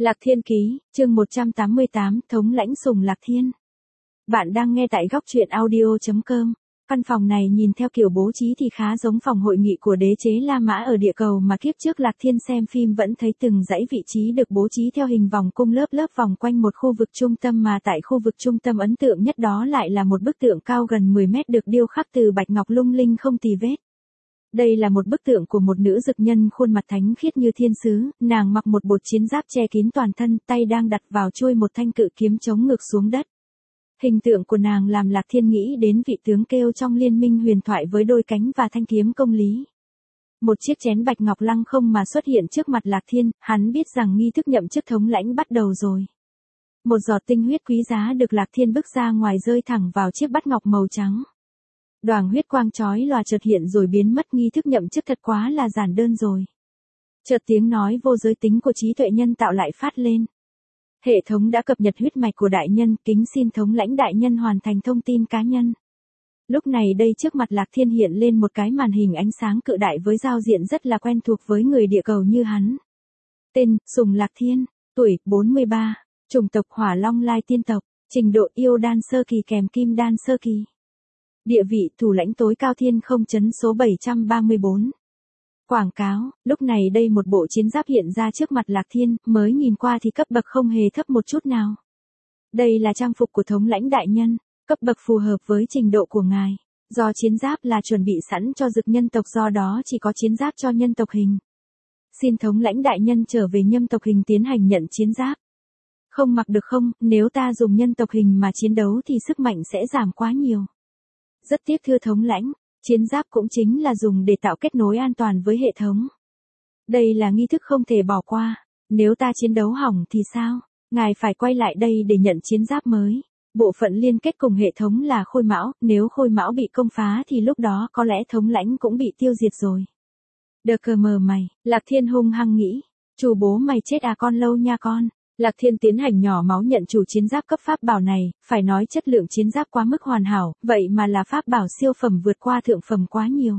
Lạc Thiên Ký, chương 188, Thống lãnh Sùng Lạc Thiên. Bạn đang nghe tại góc truyện audio.com. Căn phòng này nhìn theo kiểu bố trí thì khá giống phòng hội nghị của đế chế La Mã ở địa cầu mà kiếp trước Lạc Thiên xem phim vẫn thấy từng dãy vị trí được bố trí theo hình vòng cung lớp lớp vòng quanh một khu vực trung tâm, mà tại khu vực trung tâm ấn tượng nhất đó lại là một bức tượng cao gần 10 mét được điêu khắc từ bạch ngọc lung linh không tì vết. Đây là một bức tượng của một nữ dực nhân khuôn mặt thánh khiết như thiên sứ, nàng mặc một bột chiến giáp che kín toàn thân, tay đang đặt vào chuôi một thanh cự kiếm chống ngược xuống đất. Hình tượng của nàng làm Lạc Thiên nghĩ đến vị tướng kêu trong liên minh huyền thoại với đôi cánh và thanh kiếm công lý. Một chiếc chén bạch ngọc lăng không mà xuất hiện trước mặt Lạc Thiên, hắn biết rằng nghi thức nhậm chức thống lãnh bắt đầu rồi. Một giọt tinh huyết quý giá được Lạc Thiên bức ra ngoài rơi thẳng vào chiếc bát ngọc màu trắng. Đoàng huyết quang chói lòa chợt hiện rồi biến mất, nghi thức nhậm chức thật quá là giản đơn rồi. Chợt tiếng nói vô giới tính của trí tuệ nhân tạo lại phát lên. Hệ thống đã cập nhật huyết mạch của đại nhân, kính xin thống lãnh đại nhân hoàn thành thông tin cá nhân. Lúc này đây trước mặt Lạc Thiên hiện lên một cái màn hình ánh sáng cự đại với giao diện rất là quen thuộc với người địa cầu như hắn. Tên, Sùng Lạc Thiên, tuổi, 43, chủng tộc Hỏa Long Lai tiên tộc, trình độ yêu đan sơ kỳ kèm kim đan sơ kỳ. Địa vị, thủ lãnh tối cao thiên không chấn số 734. Quảng cáo, lúc này đây một bộ chiến giáp hiện ra trước mặt Lạc Thiên, mới nhìn qua thì cấp bậc không hề thấp một chút nào. Đây là trang phục của thống lãnh đại nhân, cấp bậc phù hợp với trình độ của ngài. Do chiến giáp là chuẩn bị sẵn cho dực nhân tộc, do đó chỉ có chiến giáp cho nhân tộc hình. Xin thống lãnh đại nhân trở về nhân tộc hình tiến hành nhận chiến giáp. Không mặc được không, nếu ta dùng nhân tộc hình mà chiến đấu thì sức mạnh sẽ giảm quá nhiều. Rất tiếc thưa thống lãnh, chiến giáp cũng chính là dùng để tạo kết nối an toàn với hệ thống. Đây là nghi thức không thể bỏ qua, nếu ta chiến đấu hỏng thì sao? Ngài phải quay lại đây để nhận chiến giáp mới. Bộ phận liên kết cùng hệ thống là khôi mão, nếu khôi mão bị công phá thì lúc đó có lẽ thống lãnh cũng bị tiêu diệt rồi. Đờ cờ mờ mày, Lạc Thiên hung hăng nghĩ, chủ bố mày chết à con lâu nha con. Lạc Thiên tiến hành nhỏ máu nhận chủ chiến giáp cấp pháp bảo này, phải nói chất lượng chiến giáp quá mức hoàn hảo, vậy mà là pháp bảo siêu phẩm vượt qua thượng phẩm quá nhiều.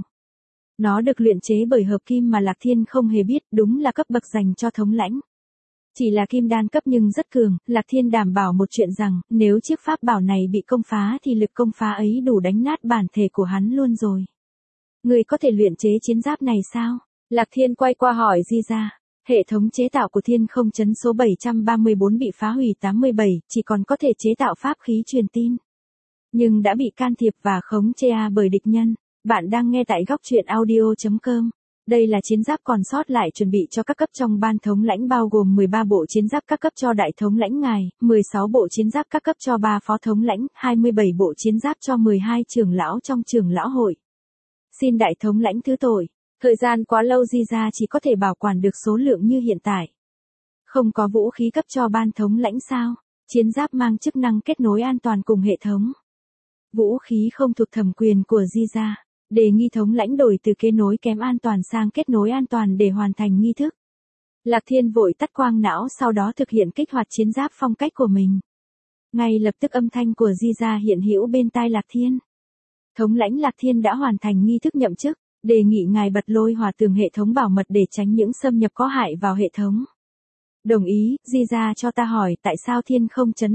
Nó được luyện chế bởi hợp kim mà Lạc Thiên không hề biết, đúng là cấp bậc dành cho thống lãnh. Chỉ là kim đan cấp nhưng rất cường, Lạc Thiên đảm bảo một chuyện rằng, nếu chiếc pháp bảo này bị công phá thì lực công phá ấy đủ đánh nát bản thể của hắn luôn rồi. Người có thể luyện chế chiến giáp này sao? Lạc Thiên quay qua hỏi Di ra. Hệ thống chế tạo của thiên không chấn số 734 bị phá hủy 87, chỉ còn có thể chế tạo pháp khí truyền tin. Nhưng đã bị can thiệp và khống chế bởi địch nhân. Bạn đang nghe tại góc truyện audio.com. Đây là chiến giáp còn sót lại chuẩn bị cho các cấp trong ban thống lãnh, bao gồm 13 bộ chiến giáp các cấp cho đại thống lãnh ngài, 16 bộ chiến giáp các cấp cho 3 phó thống lãnh, 27 bộ chiến giáp cho 12 trưởng lão trong trưởng lão hội. Xin đại thống lãnh thứ tội. Thời gian quá lâu Di ra chỉ có thể bảo quản được số lượng như hiện tại. Không có vũ khí cấp cho ban thống lãnh sao? Chiến giáp mang chức năng kết nối an toàn cùng hệ thống. Vũ khí không thuộc thẩm quyền của Di ra. Đề nghị thống lãnh đổi từ kết nối kém an toàn sang kết nối an toàn để hoàn thành nghi thức. Lạc Thiên vội tắt quang não, sau đó thực hiện kích hoạt chiến giáp phong cách của mình. Ngay lập tức âm thanh của Di ra hiện hữu bên tai Lạc Thiên. Thống lãnh Lạc Thiên đã hoàn thành nghi thức nhậm chức. Đề nghị ngài bật lôi hòa tường hệ thống bảo mật để tránh những xâm nhập có hại vào hệ thống. Đồng ý, Di ra cho ta hỏi tại sao thiên không chấn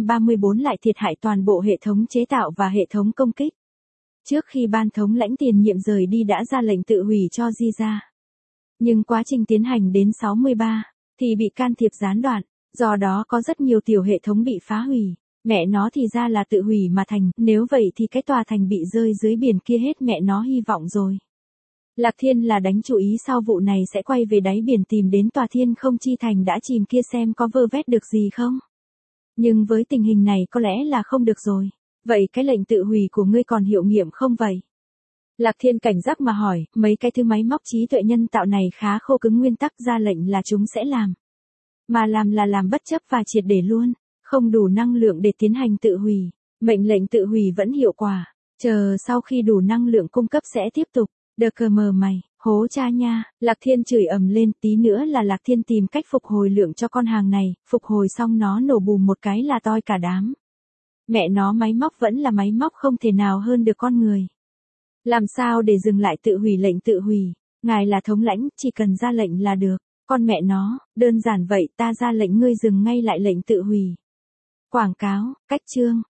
734 lại thiệt hại toàn bộ hệ thống chế tạo và hệ thống công kích. Trước khi ban thống lãnh tiền nhiệm rời đi đã ra lệnh tự hủy cho Di ra. Nhưng quá trình tiến hành đến 63, thì bị can thiệp gián đoạn, do đó có rất nhiều tiểu hệ thống bị phá hủy. Mẹ nó thì ra là tự hủy mà thành, nếu vậy thì cái tòa thành bị rơi dưới biển kia hết mẹ nó hy vọng rồi. Lạc Thiên là đánh chú ý sau vụ này sẽ quay về đáy biển tìm đến tòa thiên không chi thành đã chìm kia xem có vơ vét được gì không. Nhưng với tình hình này có lẽ là không được rồi. Vậy cái lệnh tự hủy của ngươi còn hiệu nghiệm không vậy? Lạc Thiên cảnh giác mà hỏi, mấy cái thứ máy móc trí tuệ nhân tạo này khá khô cứng, nguyên tắc ra lệnh là chúng sẽ làm. Mà làm là làm bất chấp và triệt để luôn, không đủ năng lượng để tiến hành tự hủy. Mệnh lệnh tự hủy vẫn hiệu quả, chờ sau khi đủ năng lượng cung cấp sẽ tiếp tục. Đờ cờ mờ mày, hố cha nha, Lạc Thiên chửi ầm lên, tí nữa là Lạc Thiên tìm cách phục hồi lượng cho con hàng này, phục hồi xong nó nổ bùm một cái là toi cả đám. Mẹ nó máy móc vẫn là máy móc, không thể nào hơn được con người. Làm sao để dừng lại tự hủy lệnh tự hủy? Ngài là thống lãnh, chỉ cần ra lệnh là được. Con mẹ nó, đơn giản vậy, ta ra lệnh ngươi dừng ngay lại lệnh tự hủy. Quảng cáo, cách chương.